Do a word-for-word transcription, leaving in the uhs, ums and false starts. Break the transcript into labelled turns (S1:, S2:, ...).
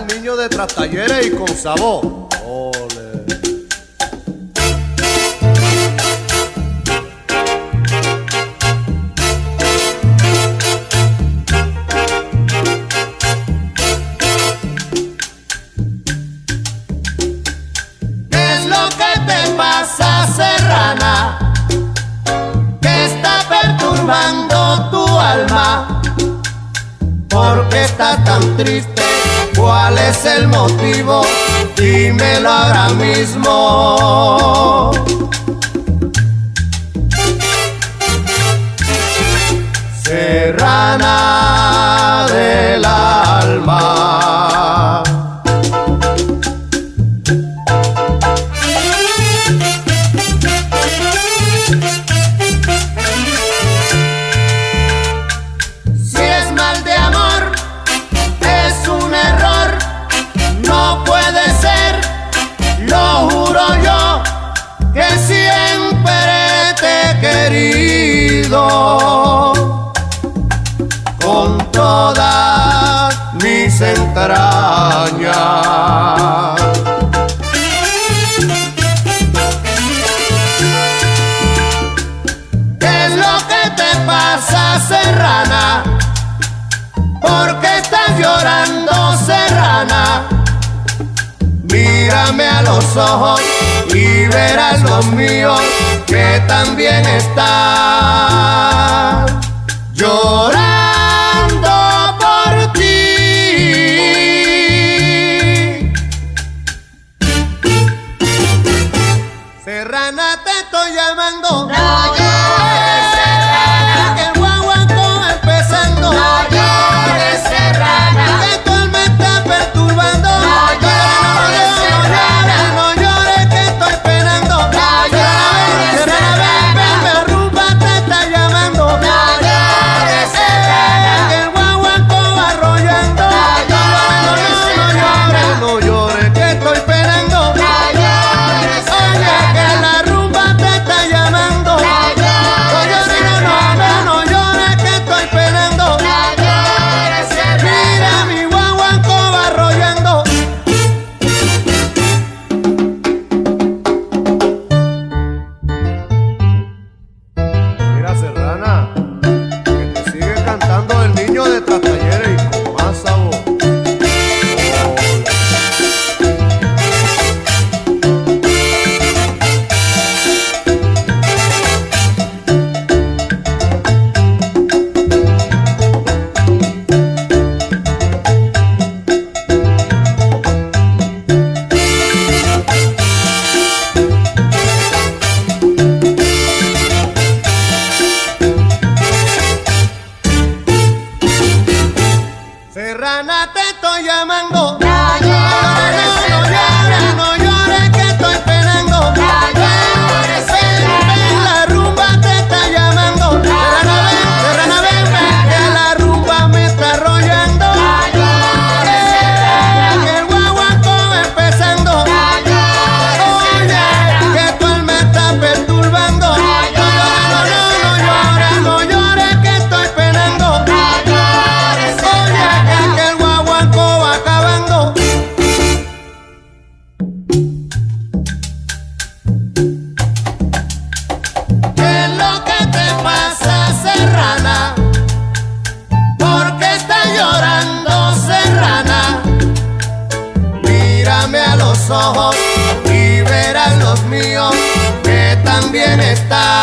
S1: niño de Tras Talleres y con sabor. Ole.
S2: ¿Qué es lo que te pasa, Serrana? ¿Qué está perturbando tu alma? ¿Por qué estás tan triste? ¿Cuál es el motivo? Dímelo ahora mismo. Serrana del alma. Si es mal de amor, es un error, no puede ser, lo juro yo, que siempre te he querido con todas mis entrañas. ¿Qué es lo que te pasa, Serrana? ¿Por qué estás llorando, Serrana? Mírame a los ojos y verás los míos, que también están llorando por ti. Serrana, te estoy llamando.
S3: No llores, Serrana,
S2: que el guaguancó va empezando.
S3: no llores, Serrana,
S2: Que tú me estás perturbando.
S3: No llores, Serrana,
S2: no llores, que estoy penando.
S3: No llores,
S2: Serrana, ven, ven,
S3: Serrana,
S2: me arrupa, te está llamando.
S3: no llores, Serrana,
S2: Que el guaguancó va arrollando.
S3: No llores,
S2: no
S3: Serrana,
S2: llores, no llores, que estoy penando.
S3: no llores,
S2: Oye, que
S3: Serrana,
S2: la rumba te está llamando.
S3: no llores,
S2: No llores, no, no, no llores, que estoy penando.
S3: no llores, Serrana.
S2: Mira, mi guaguancó va arrollando.
S1: Mira, Serrana, que te sigue cantando el niño de Tras Talleres y con más sabor. Ole.
S2: Serrana, te estoy llamando.
S3: No llores,
S2: No
S3: Serrana,
S2: llores, no llores, que estoy penando.
S3: no llores,
S2: Ven, ven,
S3: Serrana,
S2: la rumba te está llamando. Serrana, ven, Serrana, ven, ven, que la rumba me está arrollando.
S3: no llores, Serrana,
S2: Que el guaguancó va empezando.
S3: no llores,
S2: Oye,
S3: Serrana,
S2: que tú me estás perturbando. No llores, no llores, no llores, que estoy penando.
S3: no llores,
S2: Oye,
S3: Serrana,
S2: que el guaguancó va acabando. ¿Qué es lo que te pasa, Serrana? ¿Por qué estás llorando, Serrana? Mírame a los ojos y verás los míos, que también están